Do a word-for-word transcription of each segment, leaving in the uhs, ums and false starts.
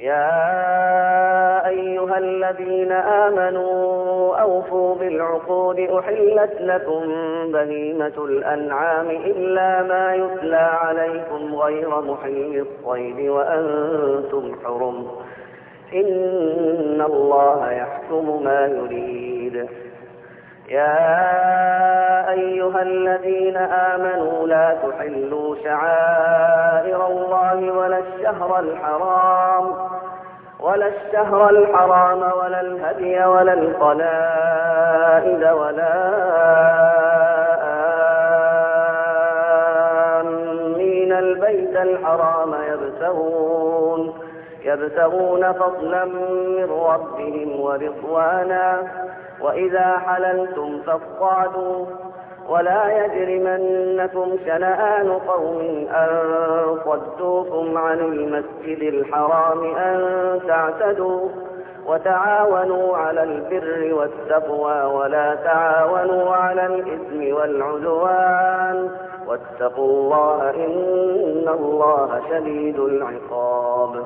يا أيها الذين آمنوا أوفوا بالعقود أحلت لكم بهيمة الأنعام إلا ما يتلى عليكم غير محل الصيد وأنتم حرم إن الله يحكم ما يريد. يا أيها الذين آمنوا لا تحلوا شعائر الله ولا الشهر الحرام ولا الشهر الحرام ولا الهدي ولا القلائد ولا آمين البيت الحرام يبتغون يبتغون فضلا من ربهم ورضوانا وإذا حللتم فاصطادوا ولا يجرمنكم شنآن قوم أن صدوكم عن المسجد الحرام أن تعتدوا وتعاونوا على البر والتقوى ولا تعاونوا على الإثم والعدوان واتقوا الله إن الله شديد العقاب.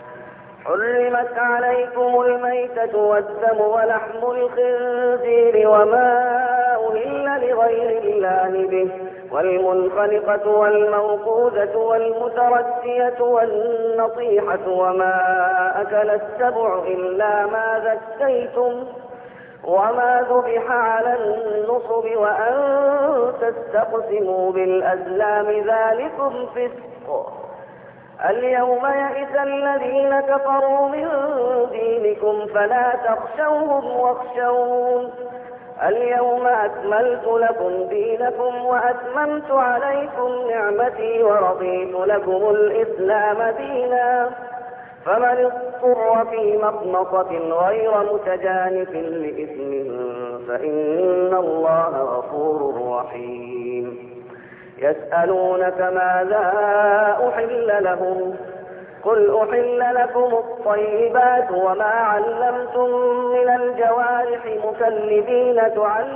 حرمت عليكم الميتة والدم ولحم الخنزير وما أهل لغير الله به والمنخنقة والموقوذة والمتردية والنطيحة وما أكل السبع إلا ما ذكيتم وما ذبح على النصب وأن تستقسموا بالأزلام ذلكم فسق. اليوم يئس الذين كفروا من دينكم فلا تخشوهم واخشون اليوم أكملت لكم دينكم وأتممت عليكم نعمتي ورضيت لكم الإسلام دينا فمن اضطر في مخمصة غير متجانف لإثم فإن الله غفور رحيم. يسألونك ماذا أحل لهم قل أحل لكم الطيبات وما علمتم من الجوارح مكلبين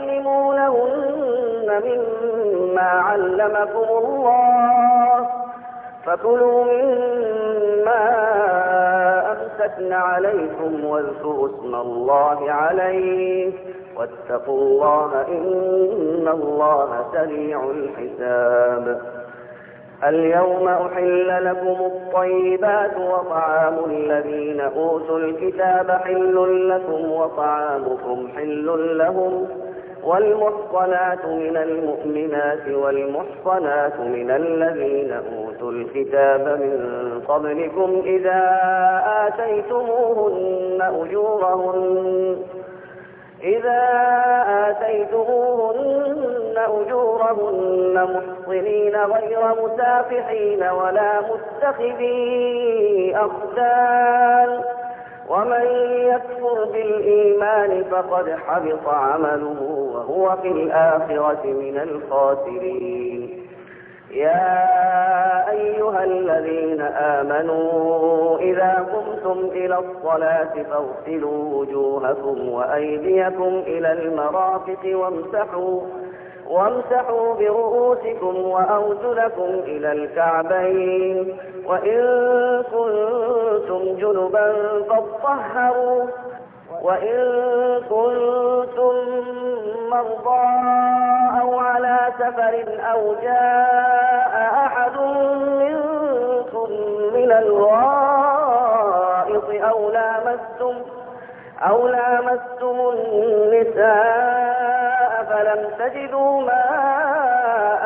تعلمونهن مما علمكم الله فكلوا مما أمسكن عليكم واذكروا اسم الله عليه واتقوا الله إن الله سريع الحساب. اليوم أحل لكم الطيبات وطعام الذين أوتوا الكتاب حل لكم وطعامكم حل لهم والمحصنات من المؤمنات والمحصنات من الذين أوتوا الكتاب من قبلكم إذا آتيتموهن أجورهن إذا آتيتموهن أجورهن محصنين غير مسافحين ولا متخذي أخدان ومن يكفر بالإيمان فقد حبط عمله وهو في الآخرة من الخاسرين. يا أيها الذين آمنوا إذا قمتم إلى الصلاة فاغسلوا وجوهكم وأيديكم إلى المرافق وامسحوا وامسحوا برؤوسكم وأرجلكم إلى الكعبين وإن كنتم جنبا فاطهروا وإن كنتم مرضى أو على سفر أو جاء أحد منكم من الغائط أو لامستم أو لامستم النساء فلم تجدوا ماء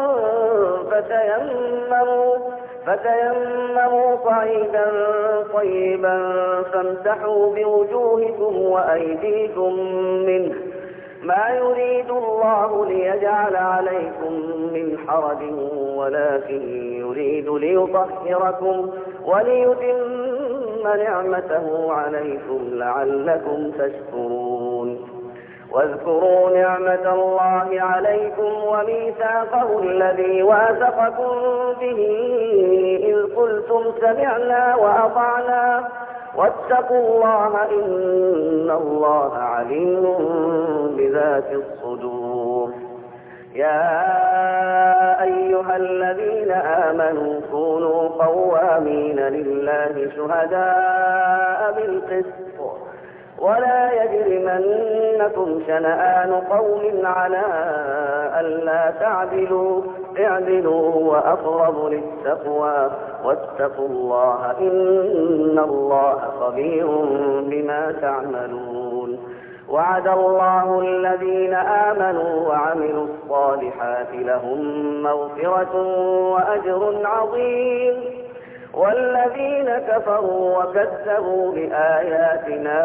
فتيمموا فتيمموا صعيدا طيبا فامسحوا بوجوهكم وأيديكم منه ما يريد الله ليجعل عليكم من حرج ولكن يريد ليطهركم وليتم نعمته عليكم لعلكم تشكرون. واذكروا نعمة الله عليكم وميثاقه الذي واثقكم به إذ قلتم سمعنا وأطعنا واتقوا الله إن الله عليم بذات الصدور. يا أيها الذين آمنوا كونوا قوامين لله شهداء بالقسط ولا يجرمنكم شنآن قوم على ألا تعدلوا اعدلوا هو أقرب للتقوى واتقوا الله إن الله خبير بما تعملون. وعد الله الذين آمنوا وعملوا الصالحات لهم مغفرة وأجر عظيم والذين كفروا وكذبوا بآياتنا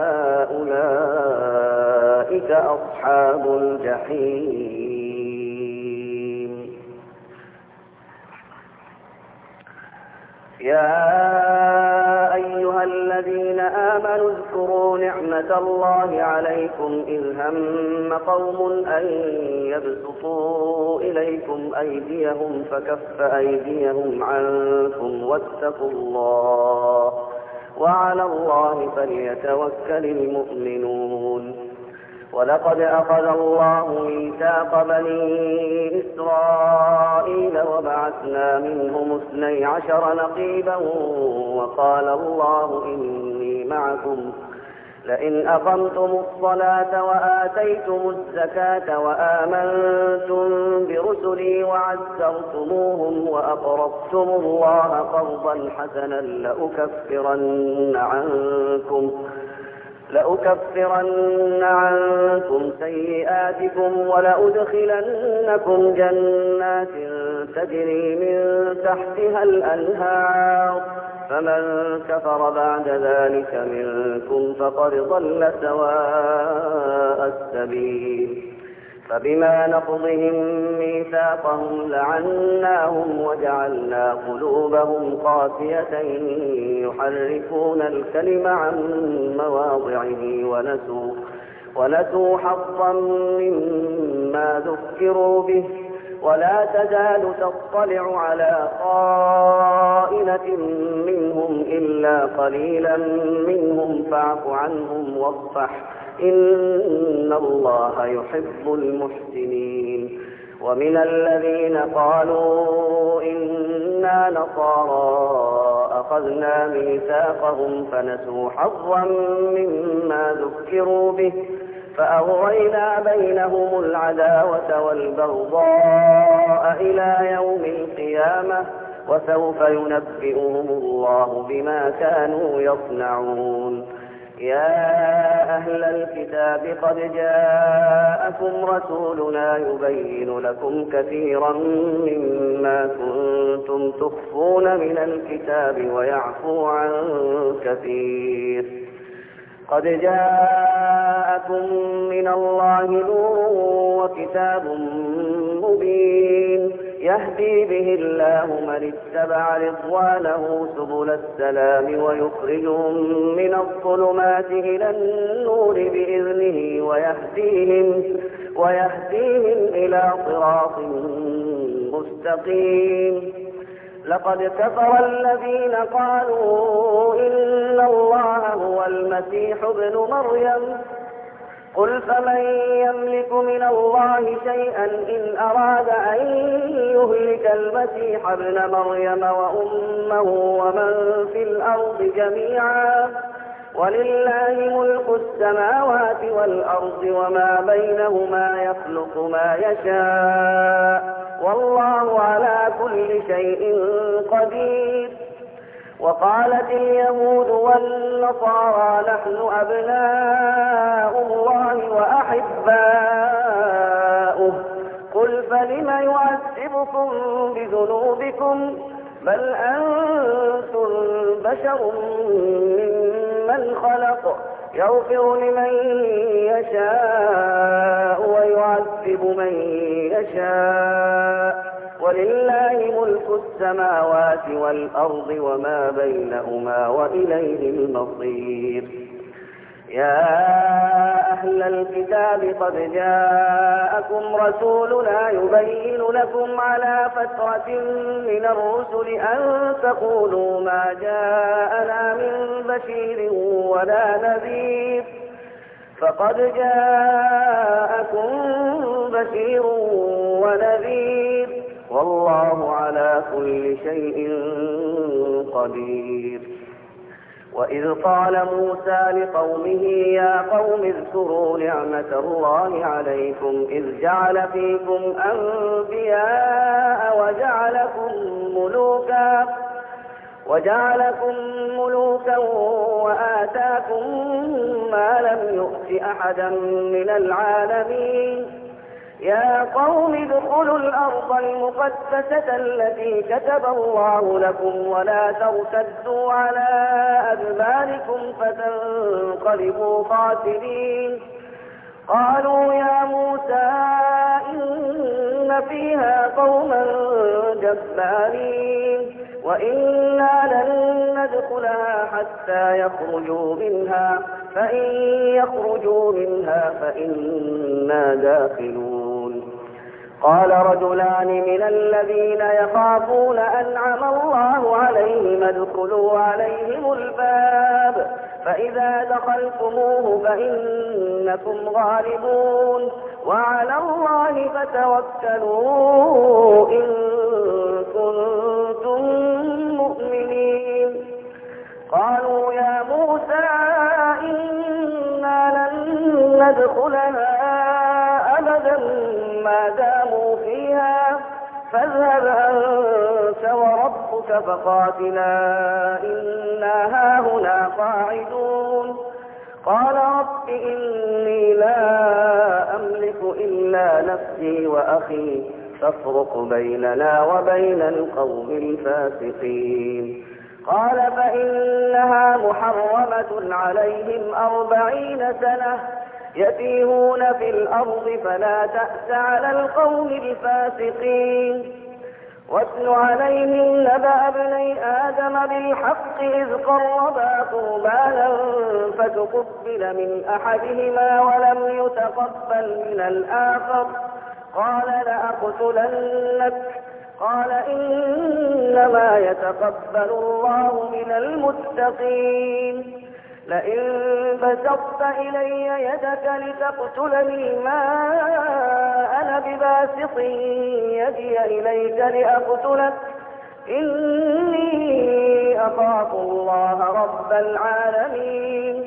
أولئك أصحاب الجحيم. يا أيها الذين آمنوا اذكروا نعمة الله عليكم إذ هم قوم أن يبسطوا إليكم أيديهم فكف أيديهم عنكم واتقوا الله وعلى الله فليتوكل المؤمنون. ولقد أخذ الله ميثاق بني إسرائيل وبعثنا منهم اثني عشر نقيبا وقال الله إني معكم لئن أقمتم الصلاة وآتيتم الزكاة وآمنتم برسلي وعزرتموهم وأقرضتم الله قرضا حسنا لأكفرن عنكم لأكفرن عنكم سيئاتكم ولأدخلنكم جنات تجري من تحتها الأنهار فمن كفر بعد ذلك منكم فقد ضل سواء السبيل. فبما نقضهم ميثاقهم لعناهم وجعلنا قلوبهم قاسية يحرفون الكلم عن مواضعه ونسوا, ونسوا حظا مما ذكروا به ولا تزال تطلع على خائنة منهم إلا قليلا منهم فاعف عنهم واصفح إن الله يحب المحسنين. ومن الذين قالوا إنا نصارى أخذنا ميثاقهم فنسوا حظا مما ذكروا به فأغرينا بينهم العداوة والبغضاء إلى يوم القيامة وسوف ينبئهم الله بما كانوا يصنعون. يا أهل الكتاب قد جاءكم رسولنا يبين لكم كثيرا مما كنتم تخفون من الكتاب ويعفو عن كثير. قد جاءكم من الله نور وكتاب مبين يهدي به الله من اتبع رضوانه سبل السلام ويخرجهم من الظلمات إلى النور بإذنه ويهديهم, ويهديهم إلى صراط مستقيم. لقد كفر الذين قالوا إن الله هو المسيح ابن مريم قل فمن يملك من الله شيئا إن أراد أن يهلك المسيح ابن مريم وأمه ومن في الأرض جميعا ولله ملك السماوات والأرض وما بينهما يخلق ما يشاء والله على كل شيء قدير. وقالت اليهود والنصارى نحن أبناء الله وأحباؤه قل فلم يعذبكم بذنوبكم بل أنتم بشر ممن خلق يغفر لمن يشاء ويعذب من يشاء ولله ملك السماوات والأرض وما بينهما وإليه المصير. يا أهل الكتاب قد جاءكم رسولنا يبين لكم على فترة من الرسل أن تقولوا ما جاءنا من بشير ولا نذير فقد جاءكم بشير ونذير والله على كل شيء قدير. وإذ قال موسى لقومه يا قوم اذكروا نعمة الله عليكم إذ جعل فيكم أنبياء وجعلكم ملوكا وجعلكم ملوكا وآتاكم ما لم يؤت أحدا من العالمين. يا قوم ادخلوا الأرض المقدسة التي كتب الله لكم ولا ترتدوا على أدباركم فتنقلبوا خاسرين. قالوا يا موسى إن فيها قوما جبارين وإنا لن ندخلها حتى يخرجوا منها فإن يخرجوا منها فإنا داخلون. قال رجلان من الذين يخافون أنعم الله عليهم ادخلوا عليهم الباب فإذا دخلتموه فإنكم غالبون وعلى الله فتوكلوا إن كنتم مؤمنين. قالوا يا موسى إنا لن ندخلها أبدا ما داموا فيها فاذهب أنت وربك فقاتلا إنا هاهنا قاعدون. قال رب إني لا أملك إلا نفسي وأخي فافرق بيننا وبين القوم الفاسقين. قال فإنها محرمة عليهم أربعين سنة يتيهون في الأرض فلا تأس على القوم الفاسقين. واتل عليهم نبأ ابني آدم بالحق إذ قربا قربانا فتقبل من أحدهما ولم يتقبل من الآخر قال لأقتلنك قال إنما يتقبل الله من المتقين. لئن بسطت إلي يدك لتقتلني ما أنا بباسط يدي إليك لأقتلك إني أخاف الله رب العالمين.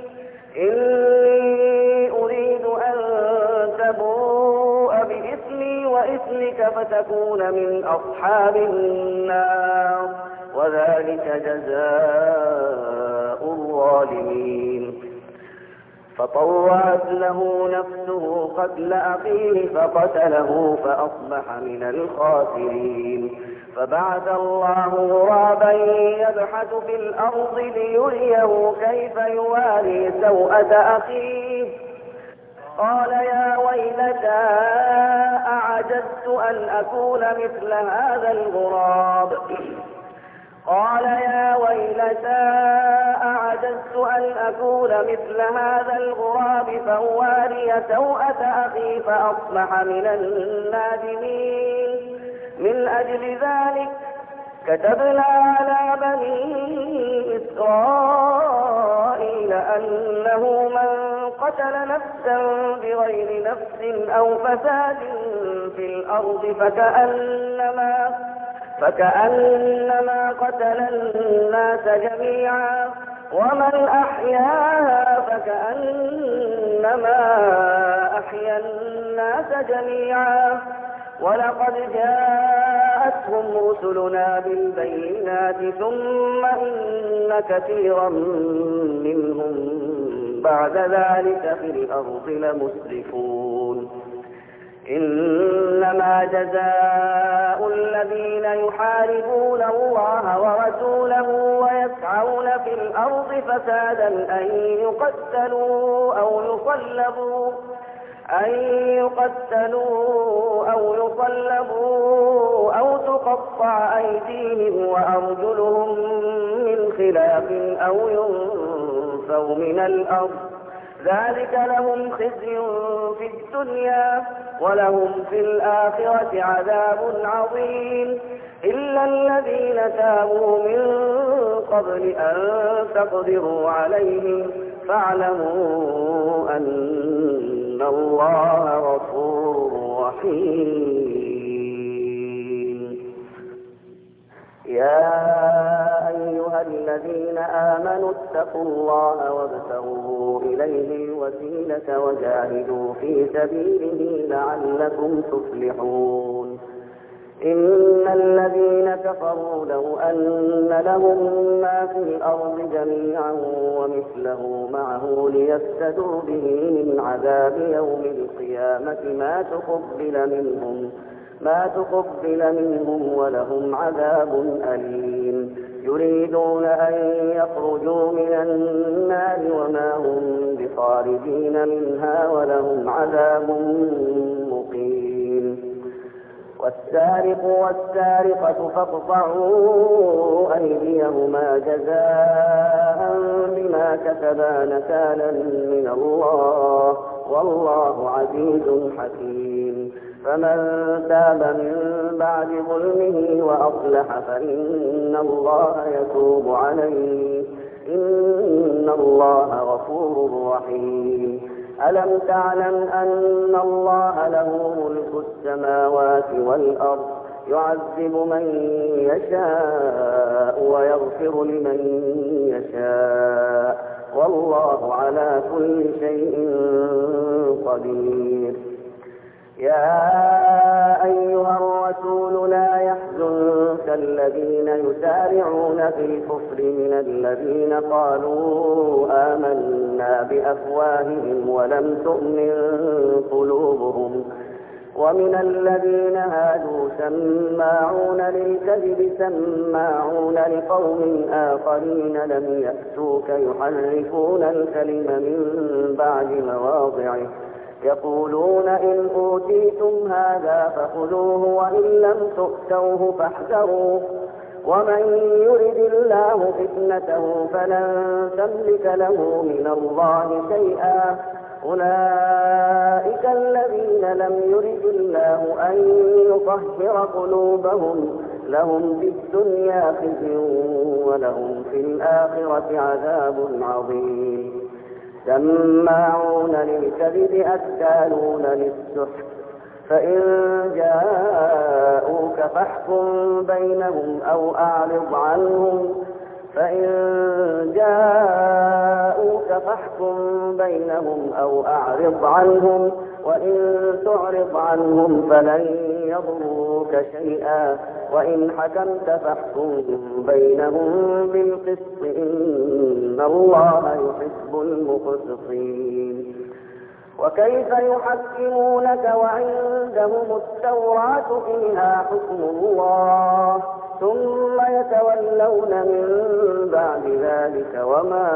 إني أريد أن تبوء بإثمي وإثمك فتكون من أصحاب النار وذلك جزاء الظالمين. فطوعت له نفسه قتل أخيه فقتله فأصبح من الخاسرين. فبعث الله غرابا يبحث في الأرض ليريه كيف يواري سوءة أخيه قال يا ويلتى أعجزت أن أكون مثل هذا الغراب قال يا ويلتى أعجزت أن أكون مثل هذا الغراب فأواري سوءة أخي فأصبح من النادمين. من أجل ذلك كتبنا على بني إسرائيل أنه من قتل نفسا بغير نفس أو فساد في الأرض فكأنما فكأنما قتل الناس جميعا ومن أحياها فكأنما أحيا الناس جميعا. ولقد جاءتهم رسلنا بالبينات ثم إن كثيرا منهم بعد ذلك في الأرض لمسرفون. إنما جزاء الذين يحاربون الله ورسوله ويسعون في الأرض فسادا أن يقتلوا أو يصلبوا أن يقتلوا أو يصلبوا أو تقطع أيديهم وأرجلهم من خلاف أو ينفوا من الأرض ذلك لهم خزي في الدنيا ولهم في الآخرة عذاب عظيم. إلا الذين تابوا من قبل أن تقدروا عليهم فاعلموا أن الله غفور رحيم. يا أيها الذين آمنوا اتقوا الله وابتغوا إليه الوسيلة وجاهدوا في سبيله لعلكم تفلحون. إن الذين كفروا لو أن لهم ما في الأرض جميعا ومثله معه ليفتدوا به من عذاب يوم القيامة ما تقبل منهم ما تقبل منهم ولهم عذاب أليم. يريدون أن يخرجوا من النار وما هم بخارجين منها ولهم عذاب مقيم. والسارق والسارقة فاقطعوا أيديهما جزاء بما كسبا نكالا من الله والله عزيز حكيم. فمن تاب من بعد ظلمه وأصلح فإن الله يتوب عليه إن الله غفور رحيم. ألم تعلم أن الله له ملك السماوات والأرض يعذب من يشاء ويغفر لمن يشاء والله على كل شيء قدير. يا أيها الرسول لا يحزنك الذين يسارعون في الكفر من الذين قالوا آمنا بأفواههم ولم تؤمن قلوبهم ومن الذين هادوا سماعون للكذب سماعون لقوم آخرين لم يأتوك يحرفون الكلم من بعد مواضعه يقولون إن أوتيتم هذا فخذوه وإن لم تؤتوه فاحذروا ومن يرد الله فتنته فلن تملك له من الله شيئا أولئك الذين لم يرد الله أن يطهر قلوبهم لهم في الدنيا خزي ولهم في الآخرة عذاب عظيم. سماعون للكذب أكالون للسحت فإن جاءوك فاحكم بينهم أو أعرض عنهم فإن جاءوك فاحكم بينهم أو أعرض عنهم وإن تعرض عنهم فلن يضروك شيئا وإن حكمت فاحكم بينهم بالقسط إن الله يحب المقسطين. وكيف يحكمونك وعندهم التوراة فيها حكم الله ثم يتولون من بعد ذلك وما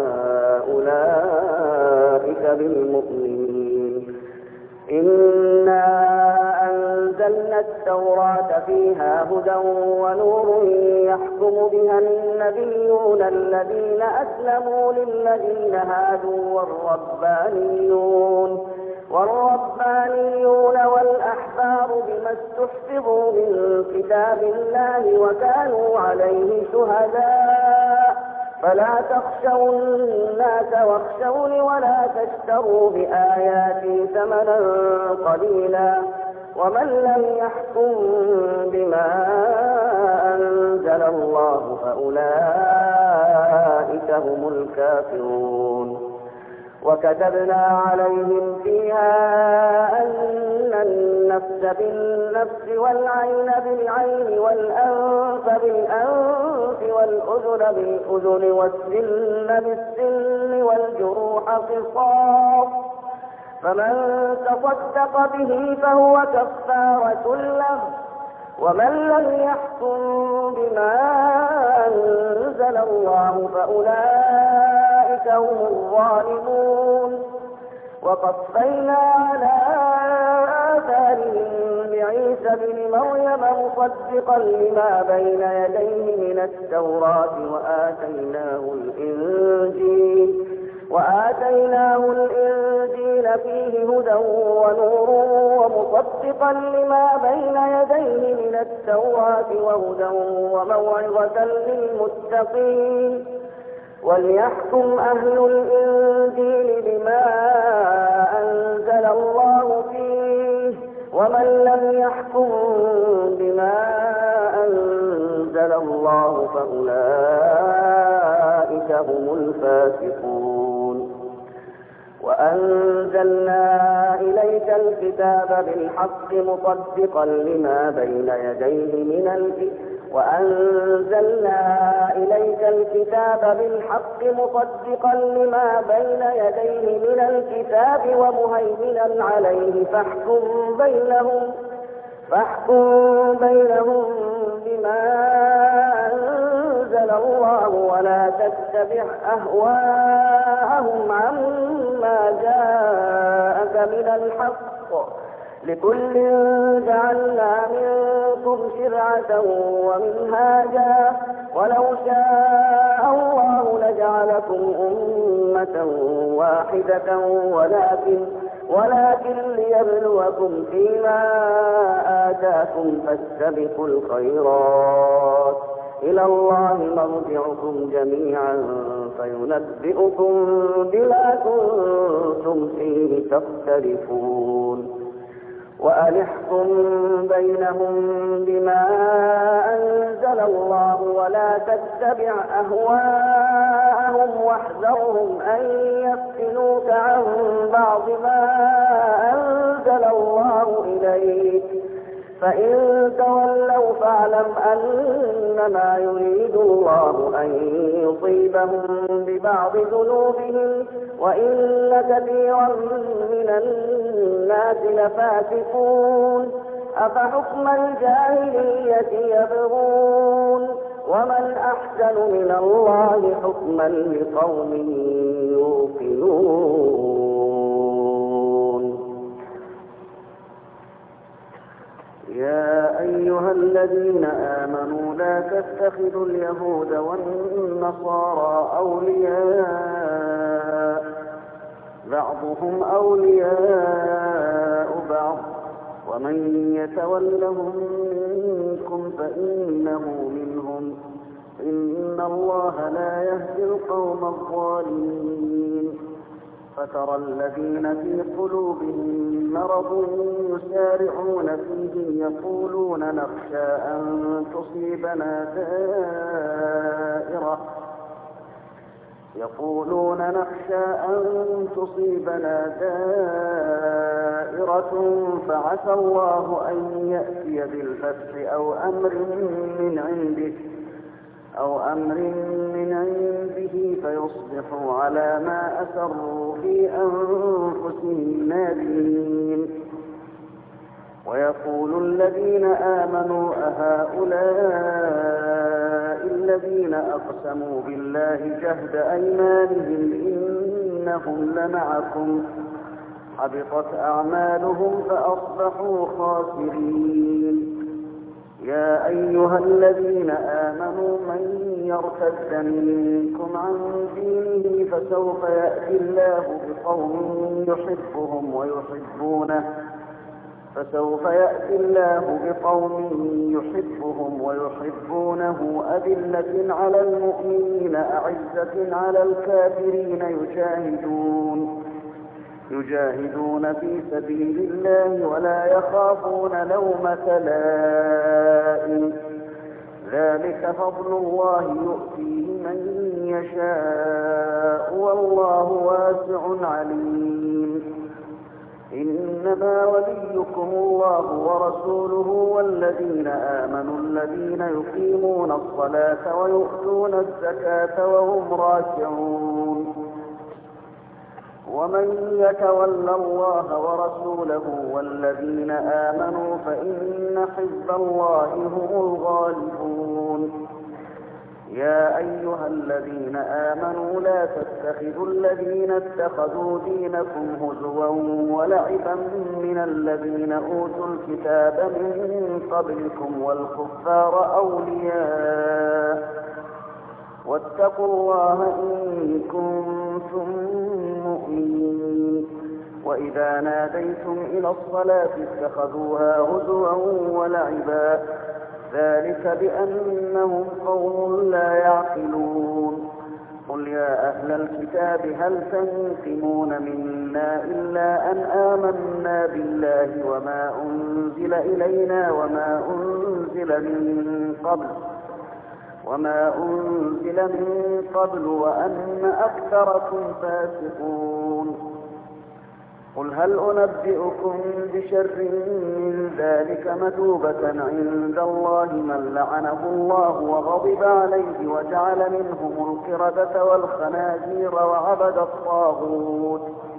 أولئك بالمؤمنين. إنا أنزلنا التوراة فيها هدى ونور يحكم بها النبيون الذين أسلموا للذين هادوا والربانيون والربانيون والأحبار بما استحفظوا من كتاب الله وكانوا عليه شهداء فلا تخشوا الناس واخشوني ولا تشتروا بآياتي ثمنا قليلا ومن لم يحكم بما أنزل الله فأولئك هم الكافرون. وكتبنا عليهم فيها أن النفس بالنفس والعين بالعين والأنف بالأنف والأذن بالأذن والسن بالسن والجروح قصاص فمن تصدق به فهو كفارة له ومن لم يحكم بما أنزل الله فأولئك هم الظالمون. وقفينا على آثارهم بعيسى بن مريم مصدقا لما بين يديه من التوراة وآتيناه الإنجيل وآتيناه الإنجيل فيه هدى ونور ومصدقا لما بين يديه من التوراة وهدى وموعظة للمتقين وليحكم أهل الإنجيل بما أنزل الله فيه ومن لم يحكم بما أنزل الله فأولئك هم الفاسقون. وأنزلنا إليك الكتاب بالحق مصدقا لما بين يديه من الكتاب وأنزلنا إليك الكتاب بالحق مصدقا لما بين يديه من الكتاب ومهيمنا عليه فاحكم بينهم فاحكم بينهم بما أنزل الله ولا تتبع أهواءهم عما جاءك من الحق لكل جعلنا منكم شرعة ومنهاجا ولو شاء الله لجعلكم أمة واحدة ولكن ولكن ليبلوكم فيما آتاكم فاستبقوا الخيرات إلى الله مرجعكم جميعا فينبئكم بما كنتم فيه تختلفون. وأنحكم بينهم بما أنزل الله ولا تتبع أهواءهم واحذرهم أن يفتنوك عن بعض ما أنزل الله إليك فإن تولوا فاعلم أنما يريد الله أن يصيبهم ببعض ذنوبهم وإن كثيرا من الناس لفاسقون. أفحكم الجاهلية يبغون ومن أحسن من الله حكما لقوم يوقنون. يا أيها الذين آمنوا لا تتخذوا اليهود والنصارى أولياء بعضهم أولياء بعض ومن يتولهم منكم فإنه منهم إن الله لا يهدي القوم الظالمين. فترى الذين في قلوبهم مرض يسارعون فيهم يقولون نخشى أن تصيبنا دائرة يقولون نخشى أن تصيبنا دائرة فعسى الله أن يأتي بالفتح أو أمر من عنده أو أمر من عنده فيصبحوا على ما أسروا في أنفسهم نادمين. ويقول الذين آمنوا أهؤلاء الذين أقسموا بالله جهد أيمانهم إنهم لمعكم حبطت أعمالهم فأصبحوا خاسرين. يا أيها الذين آمنوا من يرتد منكم عن دينه فسوف يأتي الله بقوم يحبهم ويحبونه فسوف يأتي الله بقوم يحبهم ويحبونه أذلة على المؤمنين أعزة على الكافرين يجاهدون يجاهدون في سبيل الله ولا يخافون لومة لائم ذلك فضل الله يؤتيه من يشاء والله واسع عليم. إنما وليكم الله ورسوله والذين آمنوا الذين يقيمون الصلاة ويؤتون الزكاة وهم راكعون. ومن يتول الله ورسوله والذين آمنوا فإن حزب الله هم الغالبون. يا أيها الذين آمنوا لا تتخذوا الذين اتخذوا دينكم هزوا ولعبا من الذين أوتوا الكتاب من قبلكم والكفار أولياء واتقوا الله إن كنتم مؤمنين. وإذا ناديتم إلى الصلاة اتخذوها هزوا ولعبا ذلك بأنهم قوم لا يعقلون. قل يا أهل الكتاب هل تنقمون منا إلا أن آمنا بالله وما أنزل إلينا وما أنزل من قبل وما أنزل من قبل وأن أكثركم فاسقون قل هل أنبئكم بشر من ذلك مثوبة عند الله من لعنه الله وغضب عليه وجعل منهم القردة والخنازير وعبد الطاغوت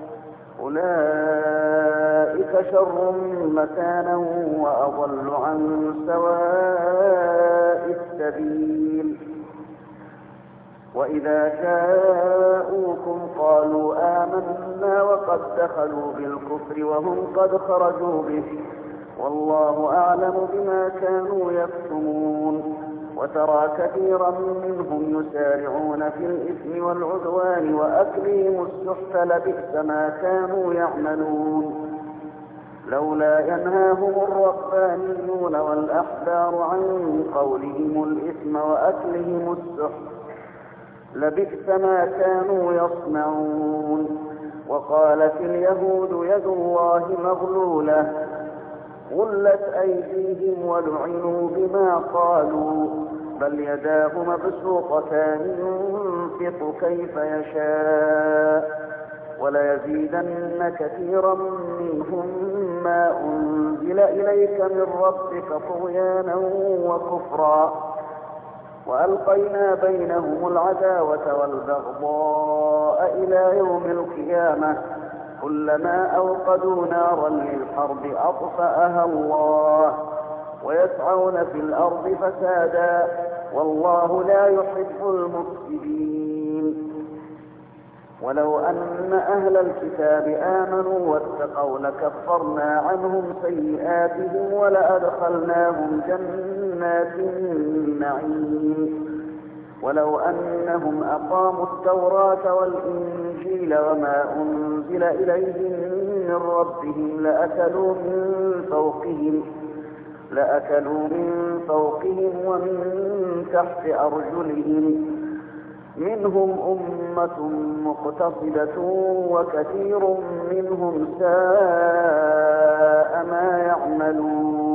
أولئك شر مكانا وأضل عن سواء السبيل وإذا جاءوكم قالوا آمنا وقد دخلوا بالكفر وهم قد خرجوا به والله أعلم بما كانوا يكتمون وترى كثيرا منهم يسارعون في الإثم والعدوان وأكلهم السحت لبئس ما كانوا يعملون لولا ينهاهم الربانيون والأحبار عن قولهم الإثم وأكلهم السحت لبئس ما كانوا يصنعون وقالت اليهود يد الله مغلولة غلت أيديهم ولعنوا بما قالوا بل يداه مبسوطتان ينفق كيف يشاء وليزيدن كثيرا منهم ما أنزل إليك من ربك طغيانا وكفرا وألقينا بينهم العداوة والبغضاء إلى يوم القيامة كلما أوقدوا نارا للحرب أطفأها الله ويسعون في الأرض فسادا والله لا يحب المفسدين ولو أن أهل الكتاب آمنوا واتقوا لكفرنا عنهم سيئاتهم ولأدخلناهم جنات النعيم ولو أنهم أقاموا التوراة والإنجيل وما أنزل إليهم من ربهم لأكلوا من فوقهم لأكلوا من فوقهم ومن تحت أرجلهم منهم أمة مقتصدة وكثير منهم ساء ما يعملون